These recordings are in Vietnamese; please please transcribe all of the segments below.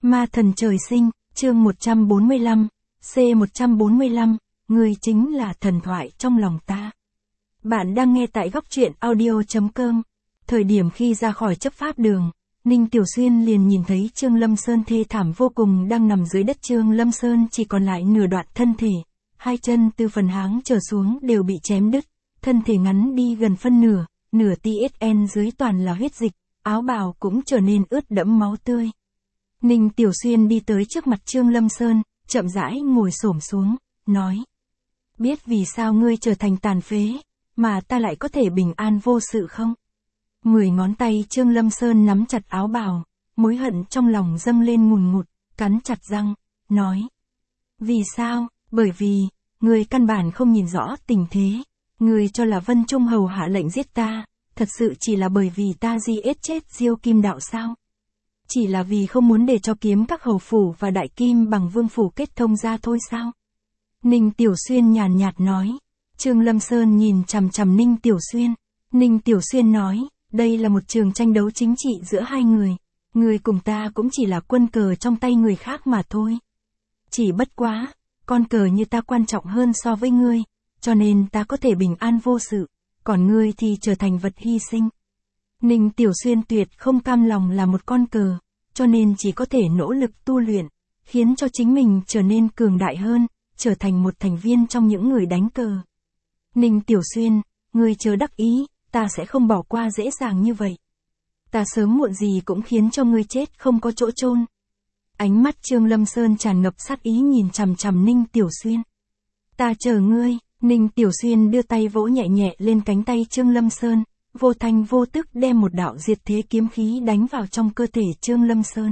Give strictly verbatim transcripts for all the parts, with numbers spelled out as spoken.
Ma thần trời sinh, chương một trăm bốn mươi lăm, C một trăm bốn mươi lăm, ngươi chính là thần thoại trong lòng ta. Bạn đang nghe tại góc truyện audio chấm com. Thời điểm khi ra khỏi chấp pháp đường, Ninh Tiểu Xuyên liền nhìn thấy Trương Lâm Sơn thê thảm vô cùng đang nằm dưới đất. Trương Lâm Sơn chỉ còn lại nửa đoạn thân thể, hai chân từ phần háng trở xuống đều bị chém đứt, thân thể ngắn đi gần phân nửa, nửa tê ét en dưới toàn là huyết dịch, áo bào cũng trở nên ướt đẫm máu tươi. Ninh Tiểu Xuyên đi tới trước mặt Trương Lâm Sơn, chậm rãi ngồi xổm xuống, nói: biết vì sao ngươi trở thành tàn phế, mà ta lại có thể bình an vô sự không? Mười ngón tay Trương Lâm Sơn nắm chặt áo bào, mối hận trong lòng dâng lên ngùn ngụt, cắn chặt răng, nói: vì sao? Bởi vì, ngươi căn bản không nhìn rõ tình thế, ngươi cho là Vân Trung Hầu hạ lệnh giết ta, thật sự chỉ là bởi vì ta di ết chết Diêu Kim Đạo sao? Chỉ là vì không muốn để cho Kiếm Các hầu phủ và Đại Kim Bằng Vương phủ kết thông ra thôi sao? Ninh Tiểu Xuyên nhàn nhạt nói. Trương Lâm Sơn nhìn chằm chằm Ninh Tiểu Xuyên. Ninh Tiểu Xuyên nói, đây là một trường tranh đấu chính trị giữa hai người. Người cùng ta cũng chỉ là quân cờ trong tay người khác mà thôi. Chỉ bất quá, con cờ như ta quan trọng hơn so với ngươi, cho nên ta có thể bình an vô sự, còn ngươi thì trở thành vật hy sinh. Ninh Tiểu Xuyên tuyệt không cam lòng là một con cờ, cho nên chỉ có thể nỗ lực tu luyện, khiến cho chính mình trở nên cường đại hơn, trở thành một thành viên trong những người đánh cờ. Ninh Tiểu Xuyên, ngươi chớ đắc ý, ta sẽ không bỏ qua dễ dàng như vậy. Ta sớm muộn gì cũng khiến cho ngươi chết không có chỗ chôn. Ánh mắt Trương Lâm Sơn tràn ngập sát ý nhìn chằm chằm Ninh Tiểu Xuyên. Ta chờ ngươi. Ninh Tiểu Xuyên đưa tay vỗ nhẹ nhẹ lên cánh tay Trương Lâm Sơn, vô thanh vô tức đem một đạo diệt thế kiếm khí đánh vào trong cơ thể Trương Lâm Sơn.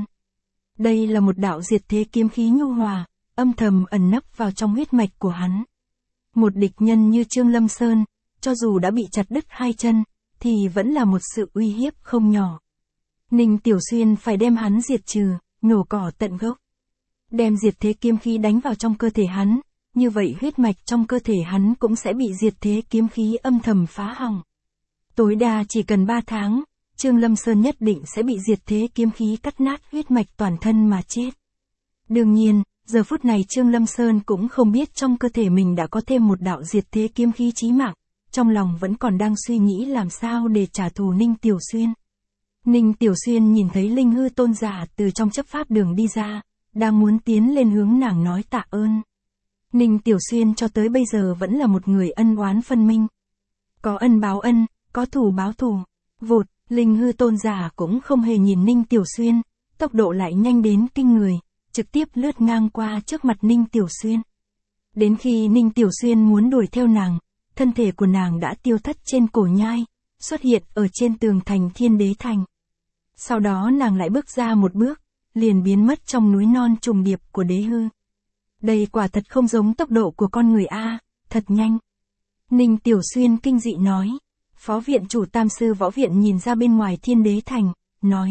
Đây là một đạo diệt thế kiếm khí nhu hòa, âm thầm ẩn nấp vào trong huyết mạch của hắn. Một địch nhân như Trương Lâm Sơn, cho dù đã bị chặt đứt hai chân, thì vẫn là một sự uy hiếp không nhỏ. Ninh Tiểu Xuyên phải đem hắn diệt trừ, nhổ cỏ tận gốc. Đem diệt thế kiếm khí đánh vào trong cơ thể hắn, như vậy huyết mạch trong cơ thể hắn cũng sẽ bị diệt thế kiếm khí âm thầm phá hỏng. Tối đa chỉ cần ba tháng, Trương Lâm Sơn nhất định sẽ bị diệt thế kiếm khí cắt nát huyết mạch toàn thân mà chết. Đương nhiên, giờ phút này Trương Lâm Sơn cũng không biết trong cơ thể mình đã có thêm một đạo diệt thế kiếm khí chí mạng, trong lòng vẫn còn đang suy nghĩ làm sao để trả thù Ninh Tiểu Xuyên. Ninh Tiểu Xuyên nhìn thấy Linh Hư Tôn giả từ trong chấp pháp đường đi ra, đang muốn tiến lên hướng nàng nói tạ ơn. Ninh Tiểu Xuyên cho tới bây giờ vẫn là một người ân oán phân minh. Có ân báo ân, có thù báo thù. Vụt, Linh Hư Tôn giả cũng không hề nhìn Ninh Tiểu Xuyên, tốc độ lại nhanh đến kinh người, trực tiếp lướt ngang qua trước mặt Ninh Tiểu Xuyên. Đến khi Ninh Tiểu Xuyên muốn đuổi theo nàng, thân thể của nàng đã tiêu thất trên cổ nhai, xuất hiện ở trên tường thành Thiên Đế Thành. Sau đó nàng lại bước ra một bước, liền biến mất trong núi non trùng điệp của Đế Hư. Đây quả thật không giống tốc độ của con người a, thật nhanh. Ninh Tiểu Xuyên kinh dị nói. Phó viện chủ Tam sư võ viện nhìn ra bên ngoài Thiên Đế Thành, nói.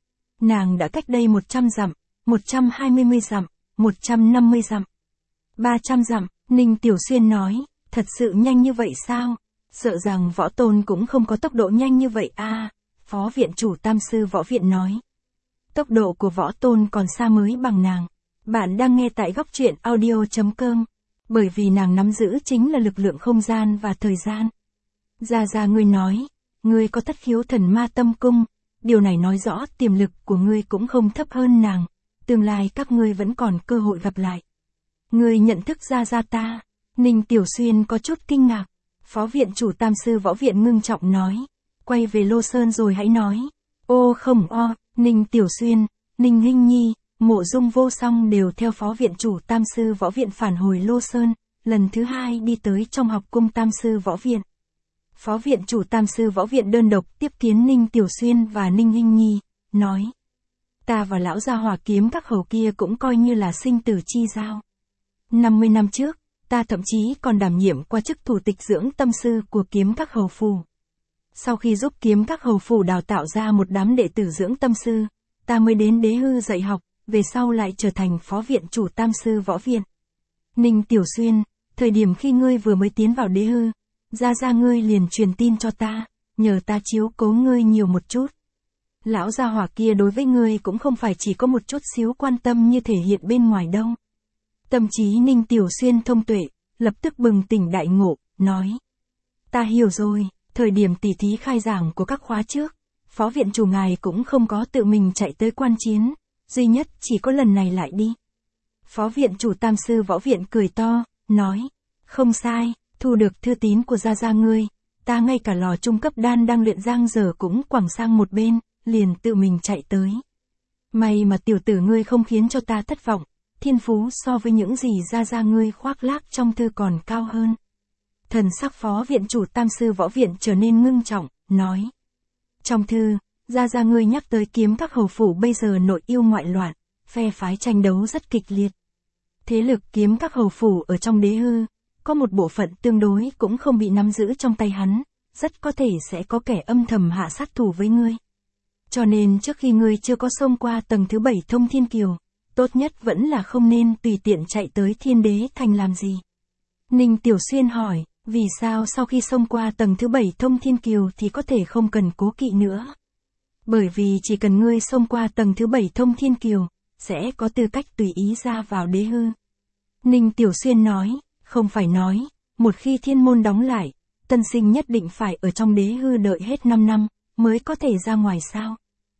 Nàng đã cách đây một trăm dặm, một trăm hai mươi dặm, một trăm năm mươi dặm, ba trăm dặm, Ninh Tiểu Xuyên nói, thật sự nhanh như vậy sao? Sợ rằng võ tôn cũng không có tốc độ nhanh như vậy a. Phó viện chủ Tam sư võ viện nói. Tốc độ của võ tôn còn xa mới bằng nàng. Bạn đang nghe tại góc truyện audio chấm com, bởi vì nàng nắm giữ chính là lực lượng không gian và thời gian. Gia Gia ngươi nói, ngươi có thất khiếu thần ma tâm cung, điều này nói rõ tiềm lực của ngươi cũng không thấp hơn nàng, tương lai các ngươi vẫn còn cơ hội gặp lại. Ngươi nhận thức Gia Gia ta. Ninh Tiểu Xuyên có chút kinh ngạc. Phó viện chủ Tam sư võ viện ngưng trọng nói, quay về Lô Sơn rồi hãy nói. Ô không o, Ninh Tiểu Xuyên, Ninh Hinh Nhi, Mộ Dung Vô Song đều theo phó viện chủ Tam sư võ viện phản hồi Lô Sơn, lần thứ hai đi tới trong học cung Tam sư võ viện. Phó viện chủ Tam sư võ viện đơn độc tiếp kiến Ninh Tiểu Xuyên và Ninh Hinh Nhi, nói. Ta và lão gia hỏa Kiếm Các hầu kia cũng coi như là sinh tử chi giao. năm mươi năm trước, ta thậm chí còn đảm nhiệm qua chức thủ tịch dưỡng tâm sư của Kiếm Các hầu phủ. Sau khi giúp Kiếm Các hầu phủ đào tạo ra một đám đệ tử dưỡng tâm sư, ta mới đến Đế Hư dạy học, về sau lại trở thành phó viện chủ Tam sư võ viện. Ninh Tiểu Xuyên, thời điểm khi ngươi vừa mới tiến vào Đế Hư, Gia Gia ngươi liền truyền tin cho ta, nhờ ta chiếu cố ngươi nhiều một chút. lão gia hỏa kia đối với ngươi cũng không phải chỉ có một chút xíu quan tâm như thể hiện bên ngoài đâu. Tâm trí Ninh Tiểu Xuyên thông tuệ, lập tức bừng tỉnh đại ngộ, nói. Ta hiểu rồi, thời điểm tỉ thí khai giảng của các khóa trước, phó viện chủ ngài cũng không có tự mình chạy tới quan chiến, duy nhất chỉ có lần này lại đi. Phó viện chủ Tam sư võ viện cười to, nói. Không sai, thu được thư tín của gia gia ngươi, ta ngay cả lò trung cấp đan đang luyện giang dở cũng quẳng sang một bên, liền tự mình chạy tới. May mà tiểu tử ngươi không khiến cho ta thất vọng, thiên phú so với những gì gia gia ngươi khoác lác trong thư còn cao hơn. Thần sắc phó viện chủ Tam sư võ viện trở nên ngưng trọng, nói. Trong thư, gia gia ngươi nhắc tới kiếm các hầu phủ bây giờ nội yêu ngoại loạn, phe phái tranh đấu rất kịch liệt. Thế lực kiếm các hầu phủ ở trong đế hư, có một bộ phận tương đối cũng không bị nắm giữ trong tay hắn, rất có thể sẽ có kẻ âm thầm hạ sát thủ với ngươi. Cho nên trước khi ngươi chưa có xông qua tầng thứ bảy thông thiên kiều, tốt nhất vẫn là không nên tùy tiện chạy tới thiên đế thành làm gì. Ninh Tiểu Xuyên hỏi, vì sao sau khi xông qua tầng thứ bảy thông thiên kiều thì có thể không cần cố kỵ nữa? Bởi vì chỉ cần ngươi xông qua tầng thứ bảy thông thiên kiều, sẽ có tư cách tùy ý ra vào đế hư. Ninh Tiểu Xuyên nói, không phải nói, một khi thiên môn đóng lại, tân sinh nhất định phải ở trong đế hư đợi hết năm năm, mới có thể ra ngoài sao?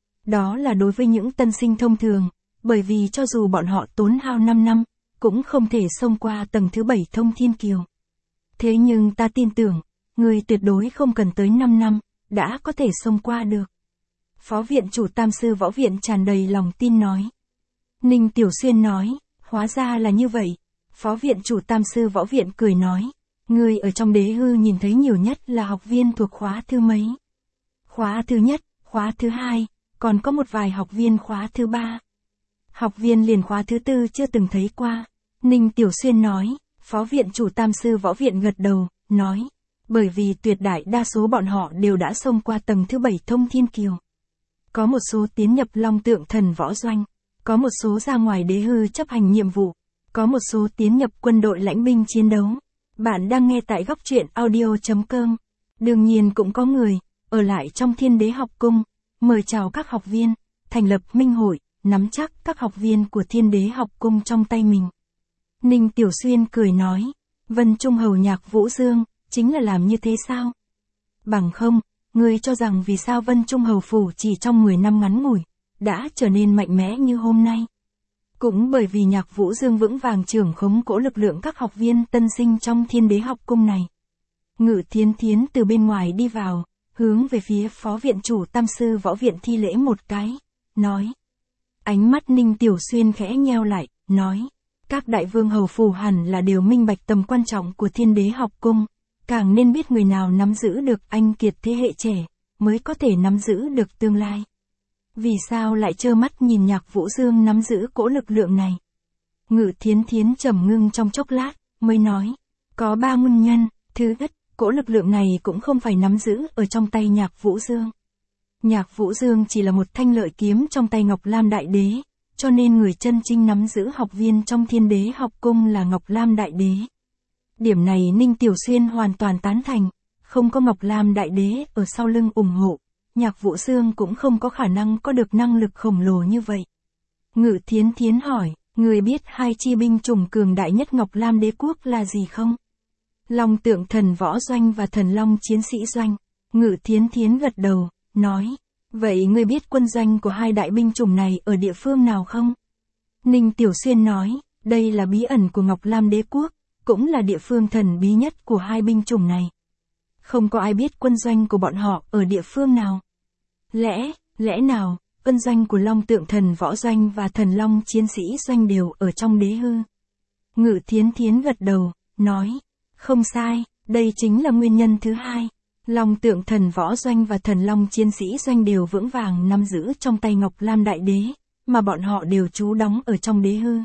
Đó là đối với những tân sinh thông thường, bởi vì cho dù bọn họ tốn hao năm năm, cũng không thể xông qua tầng thứ bảy thông thiên kiều. Thế nhưng ta tin tưởng, người tuyệt đối không cần tới năm năm, đã có thể xông qua được. Phó viện chủ Tam sư võ viện tràn đầy lòng tin nói. Ninh Tiểu Xuyên nói, hóa ra là như vậy. Phó viện chủ Tam sư võ viện cười nói, người ở trong đế hư nhìn thấy nhiều nhất là học viên thuộc khóa thứ mấy? Khóa thứ nhất, khóa thứ hai, còn có một vài học viên khóa thứ ba. Học viên liền khóa thứ tư chưa từng thấy qua. Ninh Tiểu Xuyên nói, phó viện chủ Tam sư võ viện gật đầu, nói, bởi vì tuyệt đại đa số bọn họ đều đã xông qua tầng thứ bảy thông thiên kiều. Có một số tiến nhập Long Tượng Thần võ doanh, có một số ra ngoài đế hư chấp hành nhiệm vụ, có một số tiến nhập quân đội lãnh binh chiến đấu. Bạn đang nghe tại góc truyện audio chấm com. Đương nhiên cũng có người, ở lại trong thiên đế học cung, mời chào các học viên, thành lập minh hội, nắm chắc các học viên của thiên đế học cung trong tay mình. Ninh Tiểu Xuyên cười nói, Vân Trung hầu nhạc Vũ Dương, chính là làm như thế sao? Bằng không, ngươi cho rằng vì sao Vân Trung hầu phủ chỉ trong mười năm ngắn ngủi, đã trở nên mạnh mẽ như hôm nay? Cũng bởi vì nhạc Vũ Dương vững vàng trưởng khống cỗ lực lượng các học viên tân sinh trong thiên đế học cung này. Ngự Thiến Thiến từ bên ngoài đi vào, hướng về phía phó viện chủ Tam sư võ viện thi lễ một cái, nói. Ánh mắt Ninh Tiểu Xuyên khẽ nheo lại, nói. Các đại vương hầu phủ hẳn là đều minh bạch tầm quan trọng của thiên đế học cung, càng nên biết người nào nắm giữ được anh kiệt thế hệ trẻ, mới có thể nắm giữ được tương lai. Vì sao lại trơ mắt nhìn nhạc Vũ Dương nắm giữ cỗ lực lượng này? Ngự Thiến Thiến trầm ngưng trong chốc lát, mới nói. Có ba nguyên nhân. Thứ nhất, cỗ lực lượng này cũng không phải nắm giữ ở trong tay nhạc Vũ Dương. Nhạc Vũ Dương chỉ là một thanh lợi kiếm trong tay Ngọc Lam Đại Đế, cho nên người chân chính nắm giữ học viên trong thiên đế học cung là Ngọc Lam Đại Đế. Điểm này Ninh Tiểu Xuyên hoàn toàn tán thành, không có Ngọc Lam Đại Đế ở sau lưng ủng hộ, nhạc Vũ Dương cũng không có khả năng có được năng lực khổng lồ như vậy. Ngự Thiến Thiến hỏi, người biết hai chi binh chủng cường đại nhất Ngọc Lam đế quốc là gì không? Long Tượng Thần võ doanh và Thần Long chiến sĩ doanh. Ngự Thiến Thiến gật đầu, nói, vậy ngươi biết quân doanh của hai đại binh chủng này ở địa phương nào không? Ninh Tiểu Xuyên nói, đây là bí ẩn của Ngọc Lam đế quốc, cũng là địa phương thần bí nhất của hai binh chủng này. Không có ai biết quân doanh của bọn họ ở địa phương nào. Lẽ, lẽ nào, quân doanh của Long Tượng Thần võ doanh và Thần Long chiến sĩ doanh đều ở trong đế hư? Ngự Thiến Thiến gật đầu, nói, không sai, đây chính là nguyên nhân thứ hai. Long Tượng Thần võ doanh và Thần Long chiến sĩ doanh đều vững vàng nắm giữ trong tay Ngọc Lam Đại Đế, mà bọn họ đều trú đóng ở trong đế hư.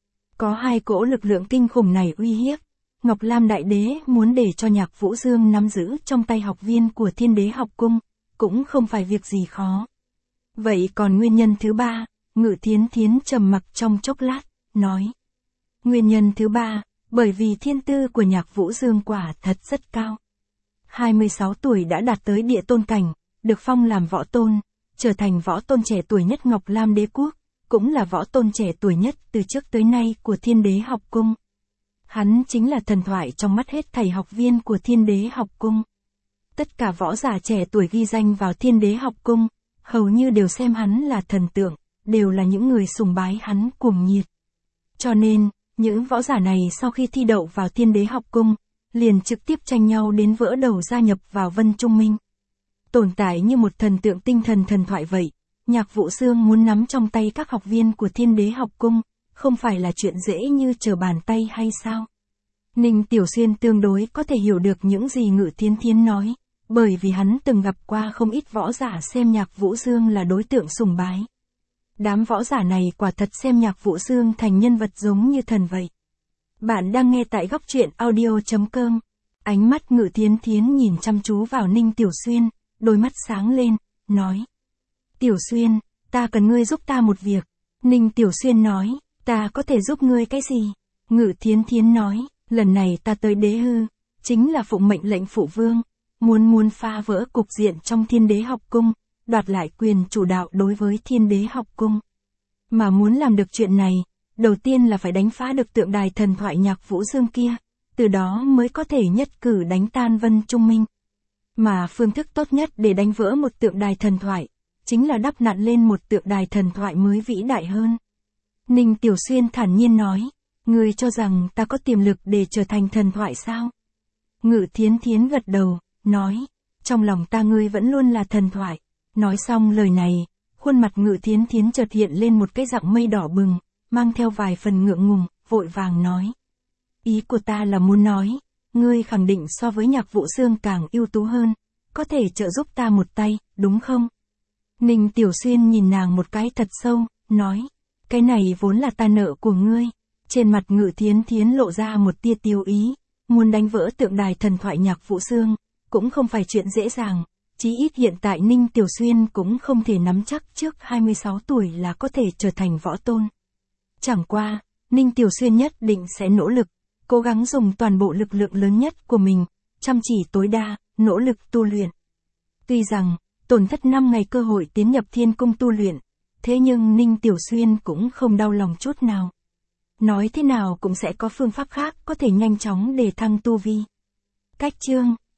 Có hai cỗ lực lượng kinh khủng này uy hiếp, Ngọc Lam Đại Đế muốn để cho nhạc Vũ Dương nắm giữ trong tay học viên của thiên đế học cung, cũng không phải việc gì khó. Vậy còn nguyên nhân thứ ba? Ngự Thiến Thiến trầm mặc trong chốc lát, nói. Nguyên nhân thứ ba, bởi vì thiên tư của nhạc Vũ Dương quả thật rất cao. hai mươi sáu tuổi đã đạt tới địa tôn cảnh, được phong làm võ tôn, trở thành võ tôn trẻ tuổi nhất Ngọc Lam Đế Quốc, cũng là võ tôn trẻ tuổi nhất từ trước tới nay của Thiên Đế học cung. Hắn chính là thần thoại trong mắt hết thảy học viên của Thiên Đế học cung. Tất cả võ giả trẻ tuổi ghi danh vào Thiên Đế học cung, hầu như đều xem hắn là thần tượng, đều là những người sùng bái hắn cuồng nhiệt. Cho nên, những võ giả này sau khi thi đậu vào Thiên Đế học cung, liền trực tiếp tranh nhau đến vỡ đầu gia nhập vào Vân Trung Minh. Tồn tại như một thần tượng tinh thần thần thoại vậy, Nhạc Vũ Sương muốn nắm trong tay các học viên của Thiên Đế học cung, không phải là chuyện dễ như trở bàn tay hay sao? Ninh Tiểu Xuyên tương đối có thể hiểu được những gì Ngự Thiến Thiến nói, bởi vì hắn từng gặp qua không ít võ giả xem Nhạc Vũ Sương là đối tượng sùng bái. Đám võ giả này quả thật xem Nhạc Vũ Sương thành nhân vật giống như thần vậy. Bạn đang nghe tại góc truyện audio chấm com. Ánh mắt Ngự Thiến Thiến nhìn chăm chú vào Ninh Tiểu Xuyên, đôi mắt sáng lên, nói. Tiểu Xuyên, ta cần ngươi giúp ta một việc. Ninh Tiểu Xuyên nói, ta có thể giúp ngươi cái gì? Ngự Thiến Thiến nói, lần này ta tới Đế Hư, chính là phụng mệnh lệnh phụ vương, muốn muốn phá vỡ cục diện trong Thiên Đế học cung, đoạt lại quyền chủ đạo đối với Thiên Đế học cung. Mà muốn làm được chuyện này, đầu tiên là phải đánh phá được tượng đài thần thoại Nhạc Vũ Dương kia, từ đó mới có thể nhất cử đánh tan Vân Trung Minh. Mà phương thức tốt nhất để đánh vỡ một tượng đài thần thoại, chính là đắp nặn lên một tượng đài thần thoại mới vĩ đại hơn. Ninh Tiểu Xuyên thản nhiên nói, ngươi cho rằng ta có tiềm lực để trở thành thần thoại sao? Ngự Thiến Thiến gật đầu, nói, trong lòng ta ngươi vẫn luôn là thần thoại. Nói xong lời này, khuôn mặt Ngự Thiến Thiến chợt hiện lên một cái dạng mây đỏ bừng, mang theo vài phần ngượng ngùng, vội vàng nói. Ý của ta là muốn nói, ngươi khẳng định so với Nhạc Vũ Sương càng ưu tú hơn, có thể trợ giúp ta một tay, đúng không? Ninh Tiểu Xuyên nhìn nàng một cái thật sâu, nói, cái này vốn là ta nợ của ngươi. Trên mặt Ngự Thiến Thiến lộ ra một tia tiêu ý, muốn đánh vỡ tượng đài thần thoại Nhạc Vũ Sương, cũng không phải chuyện dễ dàng, chí ít hiện tại Ninh Tiểu Xuyên cũng không thể nắm chắc trước hai mươi sáu tuổi là có thể trở thành võ tôn. Chẳng qua, Ninh Tiểu Xuyên nhất định sẽ nỗ lực, cố gắng dùng toàn bộ lực lượng lớn nhất của mình, chăm chỉ tối đa, nỗ lực tu luyện. Tuy rằng, tổn thất năm ngày cơ hội tiến nhập Thiên Cung tu luyện, thế nhưng Ninh Tiểu Xuyên cũng không đau lòng chút nào. Nói thế nào cũng sẽ có phương pháp khác có thể nhanh chóng đề thăng tu vi. Cách chương